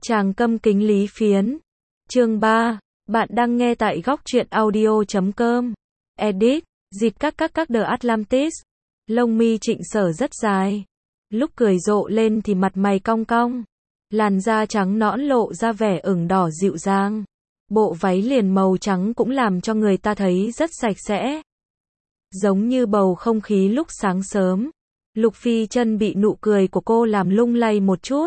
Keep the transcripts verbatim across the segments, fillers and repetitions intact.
Tràng Câm Kính Lý Phiến. Chương ba. Bạn đang nghe tại góc truyện audio chấm com. Edit. Dịp các các các The Atlantis. Lông mi Trịnh Sở rất dài. Lúc cười rộ lên thì mặt mày cong cong. Làn da trắng nõn lộ ra vẻ ửng đỏ dịu dàng. Bộ váy liền màu trắng cũng làm cho người ta thấy rất sạch sẽ. Giống như bầu không khí lúc sáng sớm. Lục Phi Chân bị nụ cười của cô làm lung lay một chút.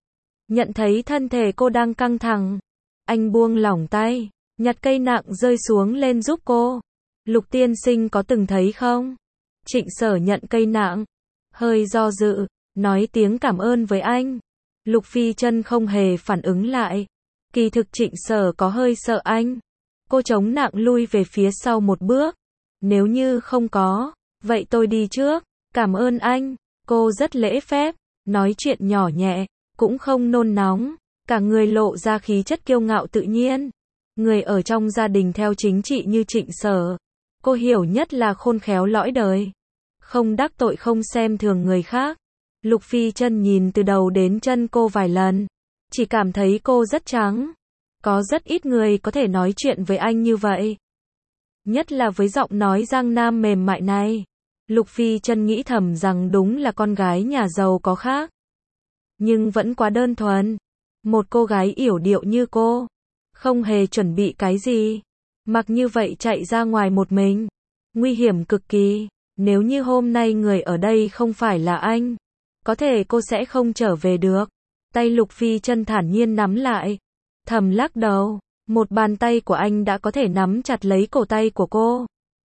Nhận thấy thân thể cô đang căng thẳng, anh buông lỏng tay, nhặt cây nặng rơi xuống lên giúp cô. Lục tiên sinh có từng thấy không? Trịnh Sở nhận cây nặng, hơi do dự, nói tiếng cảm ơn với anh. Lục Phi Chân không hề phản ứng lại. Kỳ thực Trịnh Sở có hơi sợ anh. Cô chống nặng lui về phía sau một bước. Nếu như không có, vậy tôi đi trước. Cảm ơn anh. Cô rất lễ phép, nói chuyện nhỏ nhẹ, cũng không nôn nóng, cả người lộ ra khí chất kiêu ngạo tự nhiên. Người ở trong gia đình theo chính trị như Trịnh Sở, cô hiểu nhất là khôn khéo lõi đời, không đắc tội, không xem thường người khác. Lục Phi Chân nhìn từ đầu đến chân cô vài lần, chỉ cảm thấy cô rất trắng. Có rất ít người có thể nói chuyện với anh như vậy, nhất là với giọng nói Giang Nam mềm mại này. Lục Phi Chân nghĩ thầm rằng đúng là con gái nhà giàu có khác, nhưng vẫn quá đơn thuần. Một cô gái yểu điệu như cô, không hề chuẩn bị cái gì, mặc như vậy chạy ra ngoài một mình, nguy hiểm cực kỳ. Nếu như hôm nay người ở đây không phải là anh, có thể cô sẽ không trở về được. Tay Lục Phi Chân thản nhiên nắm lại, thầm lắc đầu, một bàn tay của anh đã có thể nắm chặt lấy cổ tay của cô.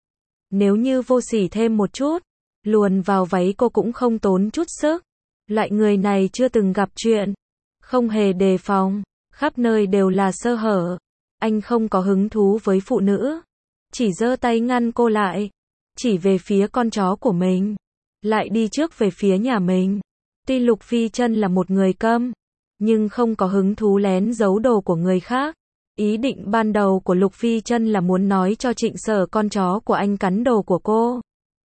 Nếu như vô sỉ thêm một chút, luồn vào váy cô cũng không tốn chút sức. Loại người này chưa từng gặp chuyện, không hề đề phòng, khắp nơi đều là sơ hở. Anh không có hứng thú với phụ nữ, chỉ giơ tay ngăn cô lại, chỉ về phía con chó của mình, lại đi trước về phía nhà mình. Tuy Lục Phi Chân là một người câm, nhưng không có hứng thú lén giấu đồ của người khác. Ý định ban đầu của Lục Phi Chân là muốn nói cho Trịnh Sở con chó của anh cắn đồ của cô.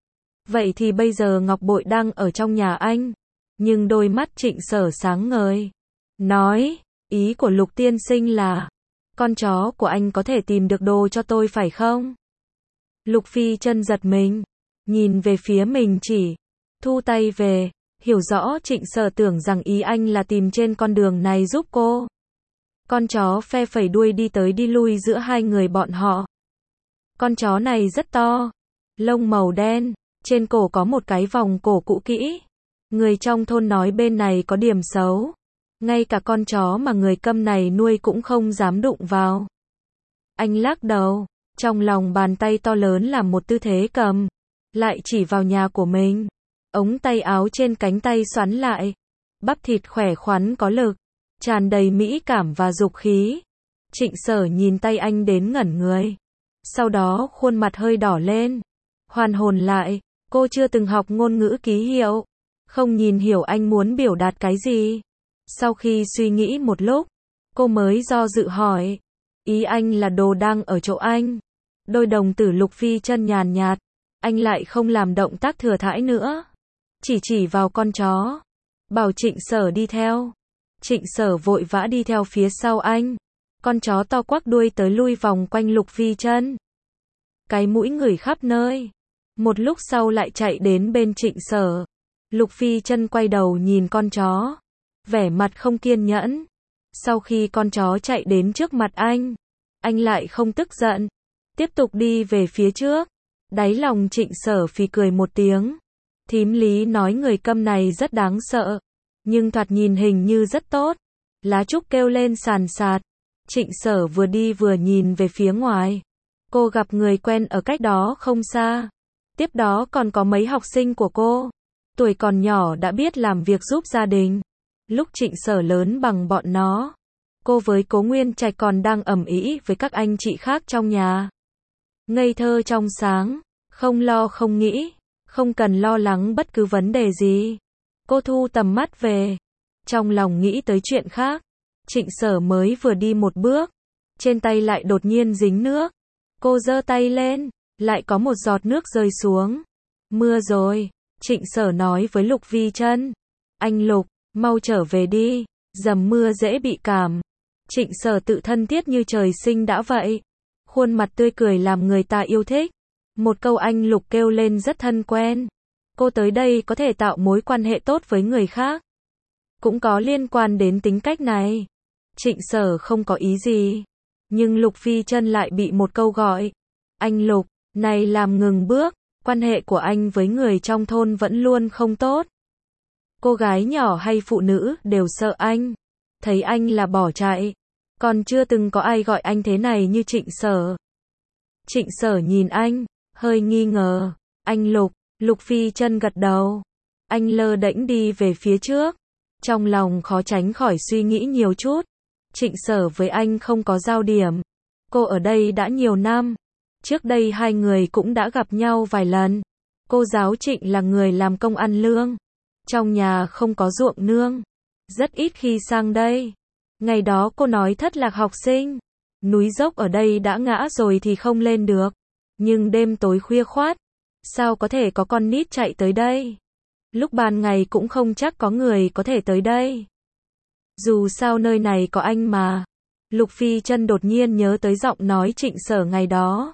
Vậy thì bây giờ ngọc bội đang ở trong nhà anh. Nhưng đôi mắt Trịnh Sở sáng ngời, nói, ý của Lục tiên sinh là, con chó của anh có thể tìm được đồ cho tôi phải không? Lục Phi Chân giật mình, nhìn về phía mình chỉ, thu tay về, hiểu rõ Trịnh Sở tưởng rằng ý anh là tìm trên con đường này giúp cô. Con chó phe phẩy đuôi đi tới đi lui giữa hai người bọn họ. Con chó này rất to, lông màu đen, trên cổ có một cái vòng cổ cũ kỹ. Người trong thôn nói bên này có điểm xấu, ngay cả con chó mà người câm này nuôi cũng không dám đụng vào. Anh lắc đầu, trong lòng bàn tay to lớn làm một tư thế cầm, lại chỉ vào nhà của mình. Ống tay áo trên cánh tay xoắn lại, bắp thịt khỏe khoắn có lực, tràn đầy mỹ cảm và dục khí. Trịnh Sở nhìn tay anh đến ngẩn người, sau đó khuôn mặt hơi đỏ lên, hoàn hồn lại. Cô chưa từng học ngôn ngữ ký hiệu, không nhìn hiểu anh muốn biểu đạt cái gì. Sau khi suy nghĩ một lúc, cô mới do dự hỏi, ý anh là đồ đang ở chỗ anh? Đôi đồng tử Lục Phi Chân nhàn nhạt, anh lại không làm động tác thừa thãi nữa, chỉ chỉ vào con chó, bảo Trịnh Sở đi theo. Trịnh Sở vội vã đi theo phía sau anh. Con chó to quắc đuôi tới lui vòng quanh Lục Phi Chân, cái mũi ngửi khắp nơi. Một lúc sau lại chạy đến bên Trịnh Sở. Lục Phi Chân quay đầu nhìn con chó, vẻ mặt không kiên nhẫn. Sau khi con chó chạy đến trước mặt anh, anh lại không tức giận, tiếp tục đi về phía trước. Đáy lòng Trịnh Sở phì cười một tiếng. Thím Lý nói người câm này rất đáng sợ, nhưng thoạt nhìn hình như rất tốt. Lá trúc kêu lên sàn sạt. Trịnh Sở vừa đi vừa nhìn về phía ngoài. Cô gặp người quen ở cách đó không xa. Tiếp đó còn có mấy học sinh của cô, tuổi còn nhỏ đã biết làm việc giúp gia đình. Lúc Trịnh Sở lớn bằng bọn nó, cô với Cố Nguyên Trạch còn đang ầm ĩ với các anh chị khác trong nhà. Ngây thơ trong sáng, không lo không nghĩ, không cần lo lắng bất cứ vấn đề gì. Cô thu tầm mắt về, trong lòng nghĩ tới chuyện khác. Trịnh Sở mới vừa đi một bước, trên tay lại đột nhiên dính nước. Cô giơ tay lên, lại có một giọt nước rơi xuống. Mưa rồi, Trịnh Sở nói với Lục Phi Chân. Anh Lục, mau trở về đi, Dầm mưa dễ bị cảm. Trịnh Sở tự thân thiết như trời sinh đã vậy. Khuôn mặt tươi cười làm người ta yêu thích. Một câu anh Lục kêu lên rất thân quen. Cô tới đây có thể tạo mối quan hệ tốt với người khác. Cũng có liên quan đến tính cách này. Trịnh Sở không có ý gì. Nhưng Lục Phi Chân lại bị một câu gọi. Anh Lục, này làm ngừng bước. Quan hệ của anh với người trong thôn vẫn luôn không tốt. Cô gái nhỏ hay phụ nữ đều sợ anh. Thấy anh là bỏ chạy. Còn chưa từng có ai gọi anh thế này như Trịnh Sở. Trịnh Sở nhìn anh, hơi nghi ngờ. Anh Lục, Lục Phi Chân gật đầu. Anh lơ đễnh đi về phía trước. Trong lòng khó tránh khỏi suy nghĩ nhiều chút. Trịnh Sở với anh không có giao điểm. Cô ở đây đã nhiều năm. Trước đây hai người cũng đã gặp nhau vài lần. Cô giáo Trịnh là người làm công ăn lương. Trong nhà không có ruộng nương. Rất ít khi sang đây. Ngày đó cô nói thất lạc học sinh. Núi dốc ở đây đã ngã rồi thì không lên được. Nhưng đêm tối khuya khoát. Sao có thể có con nít chạy tới đây? Lúc ban ngày cũng không chắc có người có thể tới đây. Dù sao nơi này có anh mà. Lục Phi Chân đột nhiên nhớ tới giọng nói Trịnh Sở ngày đó.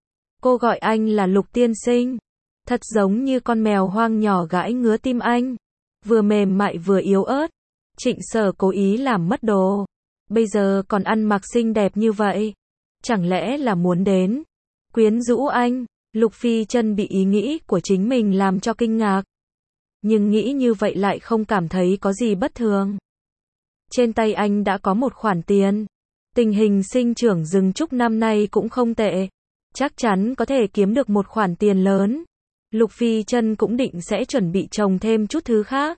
Cô gọi anh là Lục tiên sinh. Thật giống như con mèo hoang nhỏ gãi ngứa tim anh. Vừa mềm mại vừa yếu ớt. Trịnh Sở cố ý làm mất đồ. Bây giờ còn ăn mặc xinh đẹp như vậy. Chẳng lẽ là muốn đến quyến rũ anh? Lục Phi Chân bị ý nghĩ của chính mình làm cho kinh ngạc. Nhưng nghĩ như vậy lại không cảm thấy có gì bất thường. Trên tay anh đã có một khoản tiền. Tình hình sinh trưởng rừng trúc năm nay cũng không tệ. Chắc chắn có thể kiếm được một khoản tiền lớn. Lục Phi Chân cũng định sẽ chuẩn bị trồng thêm chút thứ khác.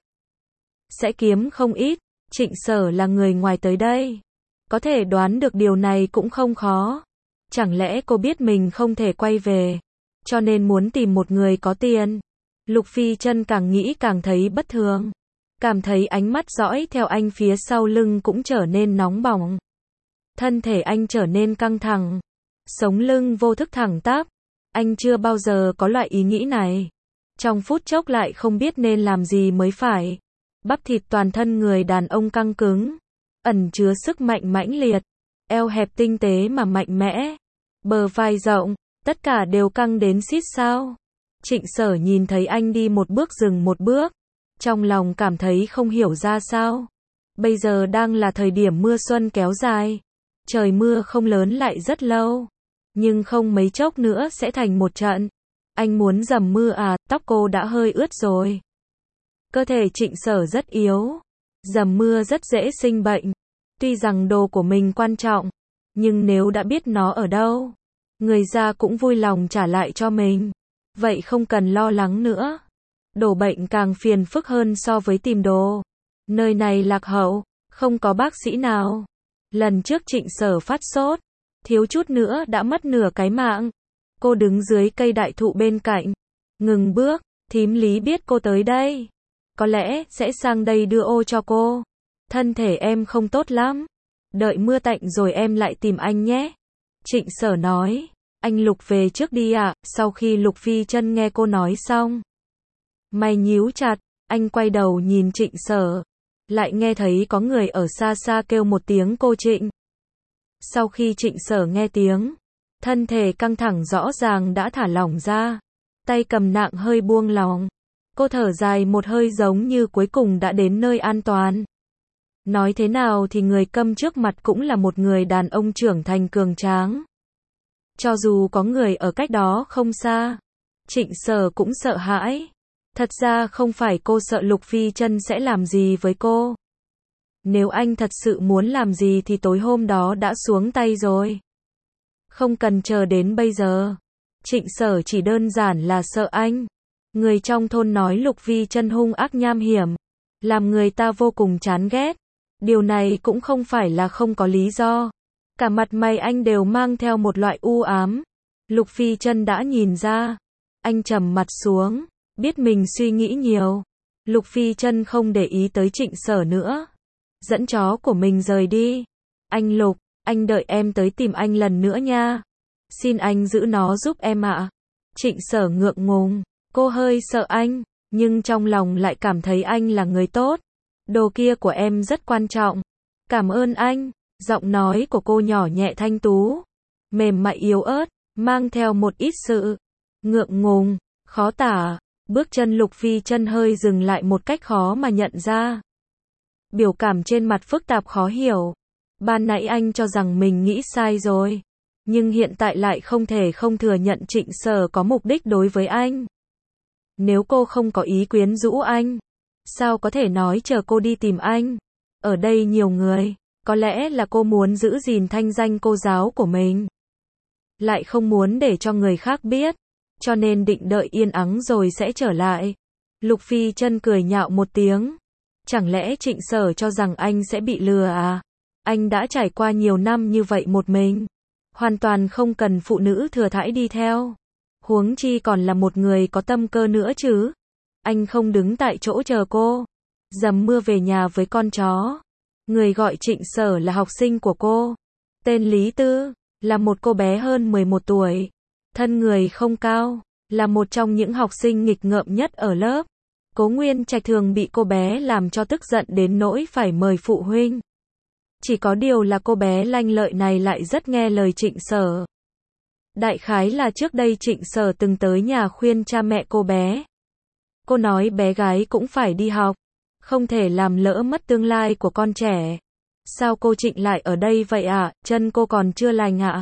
Sẽ kiếm không ít. Trịnh Sở là người ngoài tới đây. Có thể đoán được điều này cũng không khó. Chẳng lẽ cô biết mình không thể quay về, cho nên muốn tìm một người có tiền? Lục Phi Chân càng nghĩ càng thấy bất thường. Cảm thấy ánh mắt dõi theo anh phía sau lưng cũng trở nên nóng bỏng. Thân thể anh trở nên căng thẳng. Sống lưng vô thức thẳng tắp. Anh chưa bao giờ có loại ý nghĩ này. Trong phút chốc lại không biết nên làm gì mới phải. Bắp thịt toàn thân người đàn ông căng cứng. Ẩn chứa sức mạnh mãnh liệt. Eo hẹp tinh tế mà mạnh mẽ. Bờ vai rộng. Tất cả đều căng đến xít sao. Trịnh Sở nhìn thấy anh đi một bước dừng một bước. Trong lòng cảm thấy không hiểu ra sao. Bây giờ đang là thời điểm mưa xuân kéo dài. Trời mưa không lớn lại rất lâu. Nhưng không mấy chốc nữa sẽ thành một trận. Anh muốn dầm mưa à? Tóc cô đã hơi ướt rồi. Cơ thể Trịnh Sở rất yếu. Dầm mưa rất dễ sinh bệnh. Tuy rằng đồ của mình quan trọng. Nhưng nếu đã biết nó ở đâu, người ra cũng vui lòng trả lại cho mình. Vậy không cần lo lắng nữa. Đổ bệnh càng phiền phức hơn so với tìm đồ. Nơi này lạc hậu, không có bác sĩ nào. Lần trước Trịnh Sở phát sốt, thiếu chút nữa đã mất nửa cái mạng. Cô đứng dưới cây đại thụ bên cạnh. Ngừng bước, thím Lý biết cô tới đây. Có lẽ sẽ sang đây đưa ô cho cô. Thân thể em không tốt lắm. Đợi mưa tạnh rồi em lại tìm anh nhé. Trịnh Sở nói. Anh Lục về trước đi ạ. À. Sau khi Lục Phi Chân nghe cô nói xong, mày nhíu chặt. Anh quay đầu nhìn Trịnh Sở. Lại nghe thấy có người ở xa xa kêu một tiếng cô Trịnh. Sau khi Trịnh Sở nghe tiếng, thân thể căng thẳng rõ ràng đã thả lỏng ra. Tay cầm nạng hơi buông lỏng. Cô thở dài một hơi giống như cuối cùng đã đến nơi an toàn. Nói thế nào thì người câm trước mặt cũng là một người đàn ông trưởng thành cường tráng. Cho dù có người ở cách đó không xa, Trịnh Sở cũng sợ hãi. Thật ra không phải cô sợ Lục Phi Chân sẽ làm gì với cô. Nếu anh thật sự muốn làm gì thì tối hôm đó đã xuống tay rồi. Không cần chờ đến bây giờ. Trịnh Sở chỉ đơn giản là sợ anh. Người trong thôn nói Lục Phi Chân hung ác nham hiểm, làm người ta vô cùng chán ghét. Điều này cũng không phải là không có lý do. Cả mặt mày anh đều mang theo một loại u ám. Lục Phi Chân đã nhìn ra. Anh trầm mặt xuống, biết mình suy nghĩ nhiều. Lục Phi Chân không để ý tới Trịnh Sở nữa. Dẫn chó của mình rời đi. Anh Lục, anh đợi em tới tìm anh lần nữa nha. Xin anh giữ nó giúp em ạ. À. Trịnh Sở ngượng ngùng. Cô hơi sợ anh, nhưng trong lòng lại cảm thấy anh là người tốt. Đồ kia của em rất quan trọng. Cảm ơn anh. Giọng nói của cô nhỏ nhẹ thanh tú, mềm mại yếu ớt, mang theo một ít sự ngượng ngùng, khó tả. Bước chân Lục Phi Chân hơi dừng lại một cách khó mà nhận ra. Biểu cảm trên mặt phức tạp khó hiểu. Ban nãy anh cho rằng mình nghĩ sai rồi, nhưng hiện tại lại không thể không thừa nhận Trịnh Sở có mục đích đối với anh. Nếu cô không có ý quyến rũ anh, sao có thể nói chờ cô đi tìm anh? Ở đây nhiều người, có lẽ là cô muốn giữ gìn thanh danh cô giáo của mình, lại không muốn để cho người khác biết, cho nên định đợi yên ắng rồi sẽ trở lại. Lục Phi Chân cười nhạo một tiếng. Chẳng lẽ Trịnh Sở cho rằng anh sẽ bị lừa à? Anh đã trải qua nhiều năm như vậy một mình, hoàn toàn không cần phụ nữ thừa thãi đi theo. Huống chi còn là một người có tâm cơ nữa chứ. Anh không đứng tại chỗ chờ cô, dầm mưa về nhà với con chó. Người gọi Trịnh Sở là học sinh của cô, tên Lý Tư, là một cô bé hơn mười một tuổi, thân người không cao, là một trong những học sinh nghịch ngợm nhất ở lớp. Cố Nguyên Trạch thường bị cô bé làm cho tức giận đến nỗi phải mời phụ huynh. Chỉ có điều là cô bé lanh lợi này lại rất nghe lời Trịnh Sở. Đại khái là trước đây Trịnh Sở từng tới nhà khuyên cha mẹ cô bé. Cô nói bé gái cũng phải đi học, không thể làm lỡ mất tương lai của con trẻ. Sao cô Trịnh lại ở đây vậy ạ? À? Chân cô còn chưa lành ạ? À?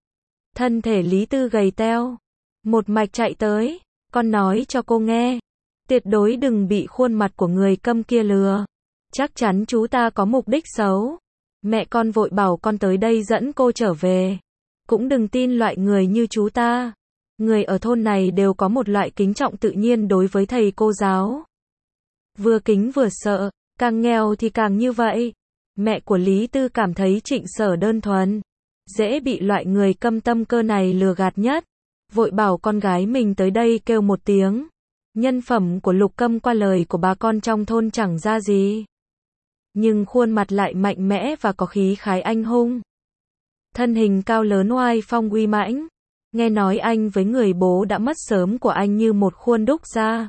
Thân thể Lý Tư gầy teo, một mạch chạy tới. Con nói cho cô nghe, tuyệt đối đừng bị khuôn mặt của người câm kia lừa. Chắc chắn chú ta có mục đích xấu. Mẹ con vội bảo con tới đây dẫn cô trở về. Cũng đừng tin loại người như chú ta. Người ở thôn này đều có một loại kính trọng tự nhiên đối với thầy cô giáo. Vừa kính vừa sợ, càng nghèo thì càng như vậy. Mẹ của Lý Tư cảm thấy Trịnh Sở đơn thuần, dễ bị loại người câm tâm cơ này lừa gạt nhất. Vội bảo con gái mình tới đây kêu một tiếng. Nhân phẩm của Lục Câm qua lời của bà con trong thôn chẳng ra gì, nhưng khuôn mặt lại mạnh mẽ và có khí khái anh hùng. Thân hình cao lớn oai phong uy mãnh. Nghe nói anh với người bố đã mất sớm của anh như một khuôn đúc ra.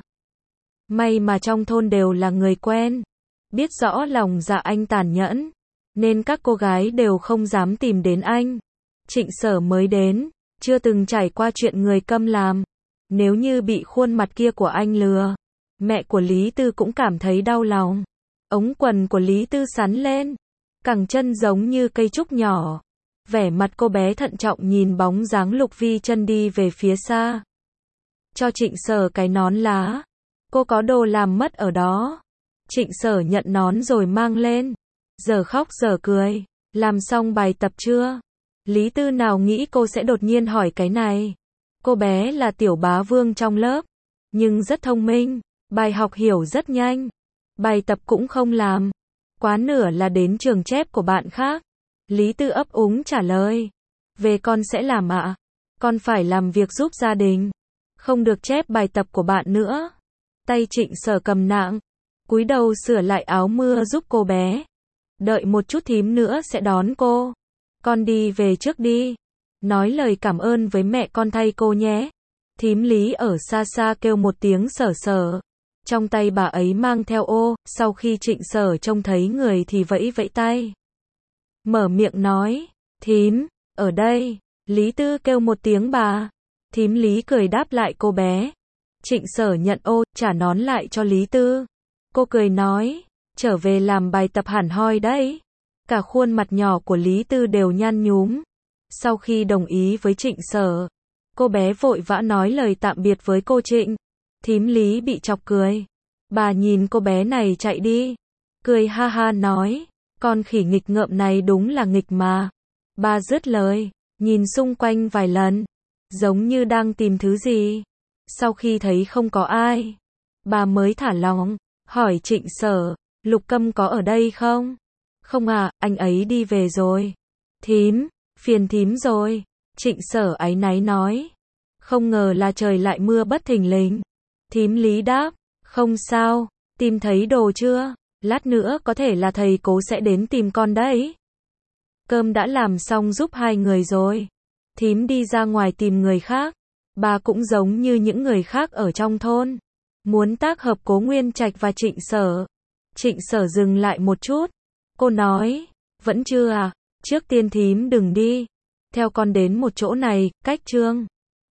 May mà trong thôn đều là người quen, biết rõ lòng dạ anh tàn nhẫn, nên các cô gái đều không dám tìm đến anh. Trịnh Sở mới đến, chưa từng trải qua chuyện người câm làm. Nếu như bị khuôn mặt kia của anh lừa, mẹ của Lý Tư cũng cảm thấy đau lòng. Ống quần của Lý Tư sắn lên, cẳng chân giống như cây trúc nhỏ. Vẻ mặt cô bé thận trọng nhìn bóng dáng Lục Phi Chân đi về phía xa. Cho Trịnh Sở cái nón lá. Cô có đồ làm mất ở đó. Trịnh Sở nhận nón rồi mang lên. Giờ khóc giờ cười. Làm xong bài tập chưa? Lý Tư nào nghĩ cô sẽ đột nhiên hỏi cái này. Cô bé là tiểu bá vương trong lớp, nhưng rất thông minh, bài học hiểu rất nhanh. Bài tập cũng không làm, quá nửa là đến trường chép của bạn khác. Lý Tư ấp úng trả lời. Về con sẽ làm ạ. À? Con phải làm việc giúp gia đình, không được chép bài tập của bạn nữa. Tay Trịnh Sở cầm nạng, cúi đầu sửa lại áo mưa giúp cô bé. Đợi một chút thím nữa sẽ đón cô. Con đi về trước đi. Nói lời cảm ơn với mẹ con thay cô nhé. Thím Lý ở xa xa kêu một tiếng Sở Sở. Trong tay bà ấy mang theo ô, sau khi Trịnh Sở trông thấy người thì vẫy vẫy tay. Mở miệng nói, thím, ở đây. Lý Tư kêu một tiếng bà. Thím Lý cười đáp lại cô bé. Trịnh Sở nhận ô, trả nón lại cho Lý Tư. Cô cười nói, trở về làm bài tập hẳn hoi đấy. Cả khuôn mặt nhỏ của Lý Tư đều nhăn nhúm. Sau khi đồng ý với Trịnh Sở, cô bé vội vã nói lời tạm biệt với cô Trịnh. Thím Lý bị chọc cười. Bà nhìn cô bé này chạy đi, cười ha ha nói, con khỉ nghịch ngợm này đúng là nghịch mà. Bà dứt lời, nhìn xung quanh vài lần, giống như đang tìm thứ gì. Sau khi thấy không có ai, bà mới thả lỏng, hỏi Trịnh Sở, Lục Câm có ở đây không? Không à, anh ấy đi về rồi. Thím, phiền thím rồi. Trịnh Sở áy náy nói. Không ngờ là trời lại mưa bất thình lình. Thím Lý đáp, không sao, tìm thấy đồ chưa? Lát nữa có thể là thầy cố sẽ đến tìm con đấy. Cơm đã làm xong giúp hai người rồi. Thím đi ra ngoài tìm người khác. Bà cũng giống như những người khác ở trong thôn, muốn tác hợp Cố Nguyên Trạch và Trịnh Sở. Trịnh Sở dừng lại một chút. Cô nói, vẫn chưa à, trước tiên thím đừng đi. Theo con đến một chỗ này, cách Trương